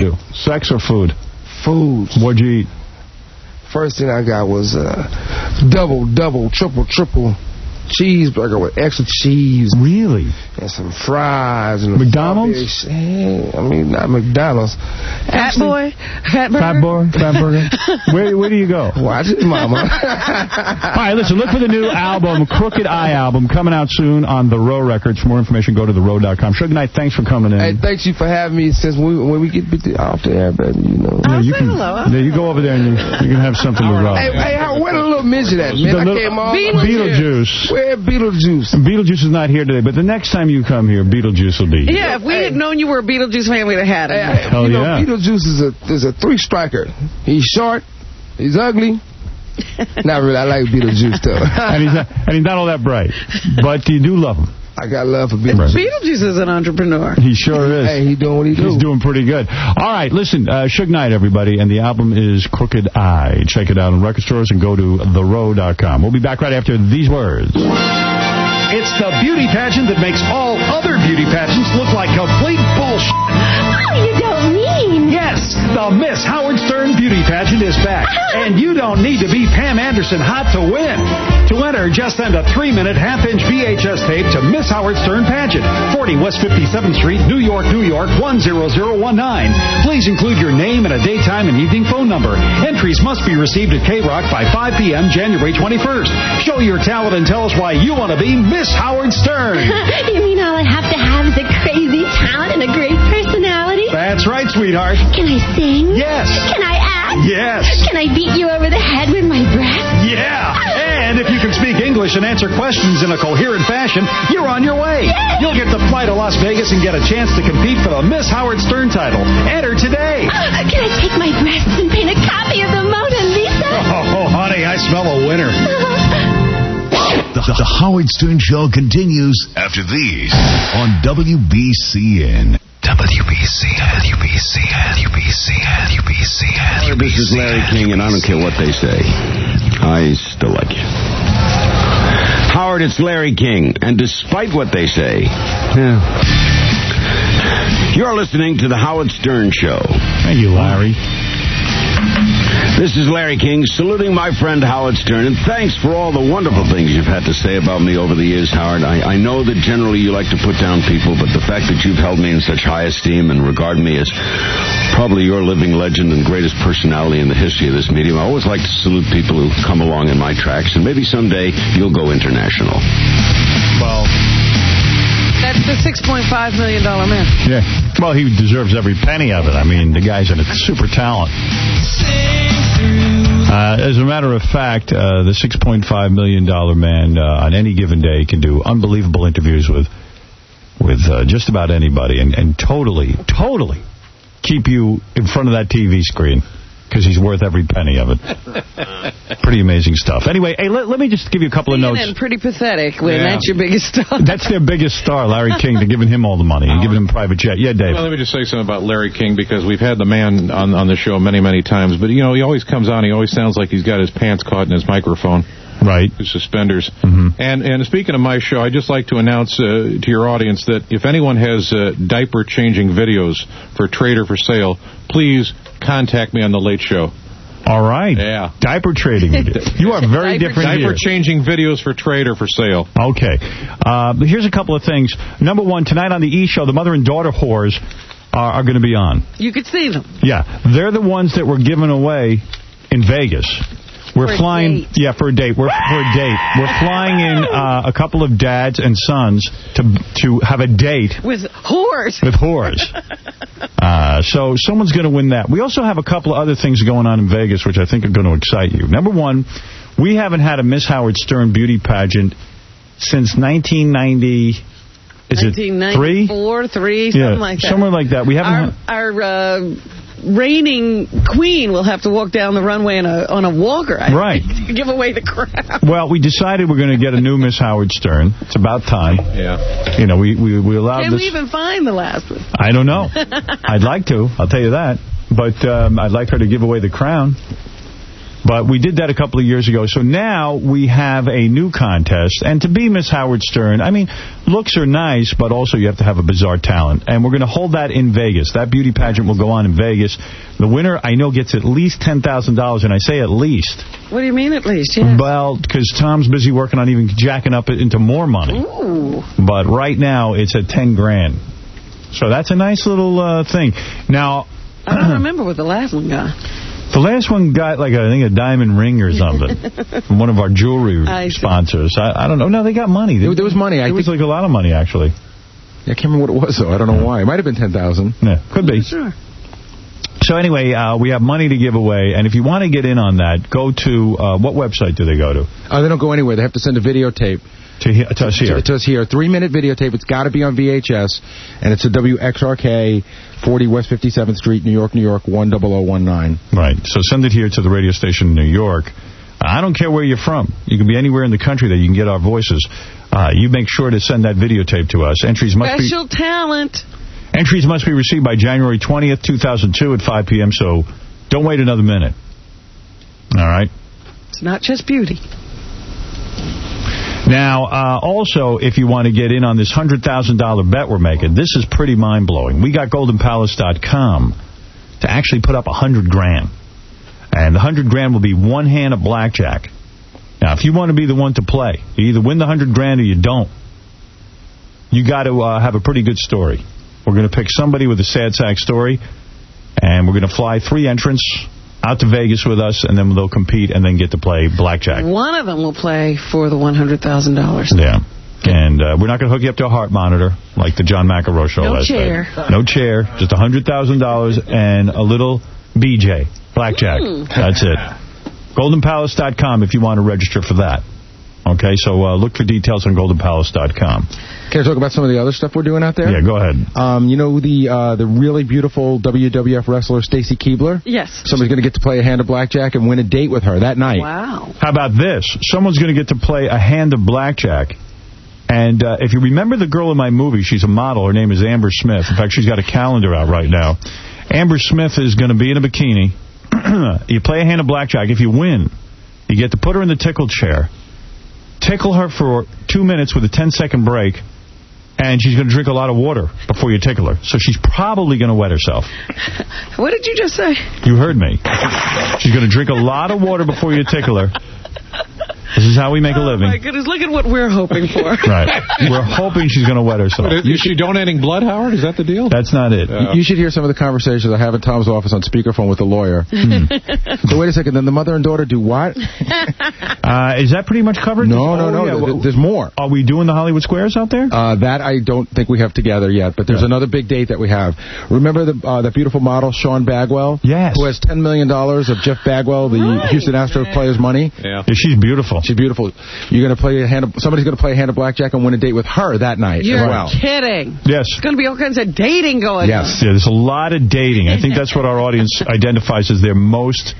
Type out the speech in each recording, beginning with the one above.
do? Sex or food? Food. What'd you eat? First thing I got was double, triple cheeseburger with extra cheese. Really? And some fries. And McDonald's? Not McDonald's. Fat Boy? Fat Burger? Where do you go? Watch it, Mama. All right, listen, look for the new album, Crooked Eye album, coming out soon on The Row Records. For more information, go to therow.com. Suge Knight, thanks for coming in. Hey, thanks you for having me. Since when we get off the air, baby, you know. I'll say hello. Yeah, you go over there and you can have something to roll. Hey, where the little midget at, man? I came off. Beetlejuice. Where Beetlejuice? Beetlejuice is not here today, but the next time you come here, Beetlejuice will be here. Yeah, if we had known you were a Beetlejuice fan, we'd have had it. Hell you know, yeah. Beetlejuice is a three-striker. He's short, he's ugly. Not really. I like Beetlejuice, though. and he's not all that bright. But you do love him. I got love for Beetlejuice. Beetlejuice is an entrepreneur. He sure is. Hey, he doing what he do. He's doing pretty good. All right, listen, Suge Knight, everybody, and the album is Crooked Eye. Check it out in record stores and go to therow.com. We'll be back right after these words. It's the beauty pageant that makes all other beauty pageants look like complete bullshit. Oh, you don't mean? Yes, the Miss Howard Stern beauty pageant is back. And you don't need to be Pam Anderson hot to win. To enter, just send a 3-minute half-inch VHS tape to Miss Howard Stern Pageant, 40 West 57th Street, New York, 10019. Please include your name and a daytime and evening phone number. Entries must be received at K-Rock by 5 p.m. January 21st. Show your talent and tell us why you want to be Miss Howard Stern. You mean all I have to have is a crazy talent and a great personality? That's right, sweetheart. Can I sing? Yes. Can I act? Yes. Can I beat you over the head with my breath? Yeah. And if you can speak English and answer questions in a coherent fashion, you're on your way. Yay. You'll get to fly to Las Vegas and get a chance to compete for the Miss Howard Stern title. Enter today. Can I take my breasts and paint a copy of the Mona Lisa? Oh, honey, I smell a winner. The Howard Stern Show continues after these on WBCN. WBC. This is Larry King, and I don't care what they say. I still like you. Howard, it's Larry King, and despite what they say, you're listening to the Howard Stern Show. Thank you, Larry. This is Larry King saluting my friend Howard Stern, and thanks for all the wonderful things you've had to say about me over the years, Howard. I know that generally you like to put down people, but the fact that you've held me in such high esteem and regard me as probably your living legend and greatest personality in the history of this medium, I always like to salute people who come along in my tracks, and maybe someday you'll go international. Well, that's the $6.5 million man. Yeah. Well, he deserves every penny of it. I mean, the guy's a super talent. As a matter of fact, the $6.5 million man on any given day can do unbelievable interviews with just about anybody and totally keep you in front of that TV screen because he's worth every penny of it. Pretty amazing stuff. Anyway, hey, let me just give you a couple of notes. And pretty pathetic when that's your biggest star. That's their biggest star, Larry King. They're giving him all the money and giving him a private jet. Yeah, Dave. Well, let me just say something about Larry King, because we've had the man on the show many times. But, you know, he always comes on. He always sounds like he's got his pants caught in his microphone. Right. His suspenders. Mm-hmm. And speaking of my show, I'd just like to announce to your audience that if anyone has diaper-changing videos for trade or for sale, please contact me on The Late Show. All right. Yeah. Diaper trading. You are very different here. Diaper-changing videos for trade or for sale. Okay. Here's a couple of things. Number one, tonight on the E! Show, the mother and daughter whores are going to be on. You could see them. Yeah. They're the ones that were given away in Vegas. We're flying, for a date. We're flying in a couple of dads and sons to have a date with whores. So someone's going to win that. We also have a couple of other things going on in Vegas, which I think are going to excite you. Number one, we haven't had a Miss Howard Stern beauty pageant since 1990. Is it 1994, 3, something like that. Somewhere like that. We haven't. Our reigning queen will have to walk down the runway on a walker. Right. To give away the crowd. Well, we decided we're going to get a new Miss Howard Stern. It's about time. Yeah. You know, we allowed Can this. we even find the last one? I don't know. I'd like to. I'll tell you that. But I'd like her to give away the crown. But we did that a couple of years ago. So now we have a new contest. And to be Miss Howard Stern, I mean, looks are nice, but also you have to have a bizarre talent. And we're going to hold that in Vegas. That beauty pageant will go on in Vegas. The winner, I know, gets at least $10,000. And I say at least. What do you mean at least? Yes. Well, because Tom's busy working on even jacking up it into more money. Ooh. But right now, it's at $10,000. So that's a nice little thing. Now, I don't remember what the last one got. The last one got, like, I think, a diamond ring or something from one of our jewelry sponsors. I don't know. No, they got money. There was money. It was like a lot of money, actually. I can't remember what it was, though. I don't know why. It might have been $10,000. Yeah, could be. Sure. So anyway, we have money to give away, and if you want to get in on that, go to, what website do they go to? They don't go anywhere. They have to send a videotape. To us here. To us here. 3-minute videotape. It's got to be on VHS, and it's a WXRK, 40 West 57th Street, New York, 10019. Right. So send it here to the radio station in New York. I don't care where you're from. You can be anywhere in the country that you can get our voices. You make sure to send that videotape to us. Entries must Special talent. Entries must be received by January 20th, 2002 at 5 p.m., so don't wait another minute. All right? It's not just beauty. Now, also, if you want to get in on this $100,000 bet we're making, this is pretty mind-blowing. We got GoldenPalace.com to actually put up $100,000. And the $100,000 will be one hand of blackjack. Now, if you want to be the one to play, you either win the $100,000 or you don't. You got to have a pretty good story. We're going to pick somebody with a sad sack story, and we're going to fly 3 entrants out to Vegas with us, and then they'll compete and then get to play blackjack. One of them will play for the $100,000. Yeah. And we're not going to hook you up to a heart monitor like the John McEnroe show last night. No chair. Just $100,000 and a little BJ. Blackjack. That's it. GoldenPalace.com if you want to register for that. Okay, so look for details on GoldenPalace.com. Can I talk about some of the other stuff we're doing out there? Yeah, go ahead. You know the really beautiful WWF wrestler Stacy Keibler? Yes. Somebody's going to get to play a hand of blackjack and win a date with her that night. Wow. How about this? Someone's going to get to play a hand of blackjack. And if you remember the girl in my movie, she's a model. Her name is Amber Smith. In fact, she's got a calendar out right now. Amber Smith is going to be in a bikini. You play a hand of blackjack. If you win, you get to put her in the tickle chair, tickle her for 2 minutes with a 10-second break, and she's going to drink a lot of water before you tickle her. So she's probably going to wet herself. What did you just say? You heard me. She's going to drink a lot of water before you tickle her. This is how we make a living. Oh, my goodness. Look at what we're hoping for. Right. We're hoping she's going to wet herself. Is she donating blood, Howard? Is that the deal? That's not it. You should hear some of the conversations I have in Tom's office on speakerphone with the lawyer. So wait a second. Then the mother and daughter do what? Is that pretty much covered? No. Yeah. There's more. Are we doing the Hollywood Squares out there? That I don't think we have together yet, but there's another big date that we have. Remember the beautiful model, Sean Bagwell? Yes. Who has $10 million of Jeff Bagwell, the Houston Astros player's money? Yeah. She's beautiful. She's beautiful. You're going to play somebody's going to play a hand of blackjack and win a date with her that night You're as well. kidding. Yes. There's going to be all kinds of dating going on. Yeah, there's a lot of dating. I think that's what our audience identifies as their most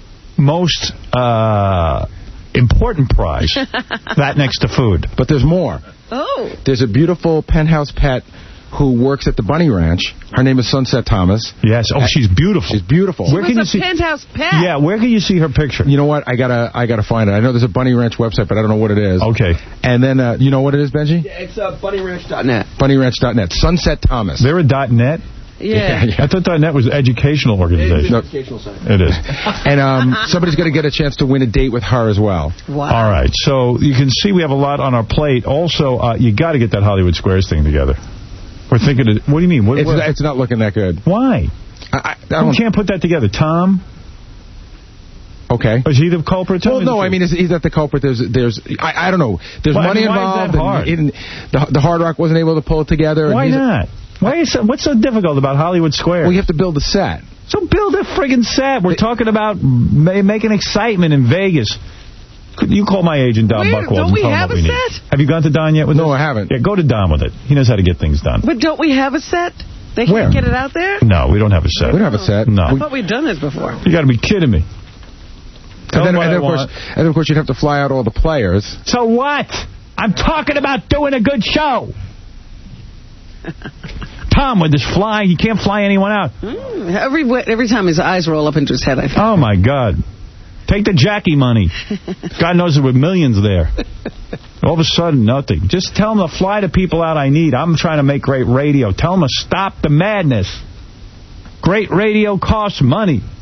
important prize. That next to food. But there's more. Oh. There's a beautiful penthouse pet who works at the Bunny Ranch. Her name is Sunset Thomas. Yes. Oh, she's beautiful. She's beautiful. Where can you see penthouse pet? Yeah, where can you see her picture? You know what? I gotta find it. I know there's a Bunny Ranch website, but I don't know what it is. Okay. And then you know what it is, Benji? Yeah, it's bunnyranch.net. Bunnyranch.net. Sunset Thomas. They're a .net. Yeah. I thought .net was an educational organization. It's an educational site. It is. And somebody's going to get a chance to win a date with her as well. Wow. All right. So you can see we have a lot on our plate. Also, you got to get that Hollywood Squares thing together. We're thinking, what do you mean? It's not looking that good. Why? Who can't put that together? Tom? Okay. Is he the culprit? Well, no, I mean, he's not the culprit. There's I don't know. There's money involved. Why is that hard? The Hard Rock wasn't able to pull it together. Why not? What's so difficult about Hollywood Squares? Well, you have to build a set. So build a friggin' set. We're talking about making excitement in Vegas. You call my agent, Don Buchwald. Don't we have a set? Have you gone to Don yet with No, this? I haven't. Yeah, go to Don with it. He knows how to get things done. But don't we have a set? They Where? can't get it out there? No, we don't have a set. We don't have a set. No. I thought we'd done this before. You got to be kidding me. And then, of course, you'd have to fly out all the players. So what? I'm talking about doing a good show. Tom, with this fly, he can't fly anyone out. Every time his eyes roll up into his head, I think. Oh, my God. Take the Jackie money. God knows there were millions there. All of a sudden, nothing. Just tell them to fly the people out I need. I'm trying to make great radio. Tell them to stop the madness. Great radio costs money.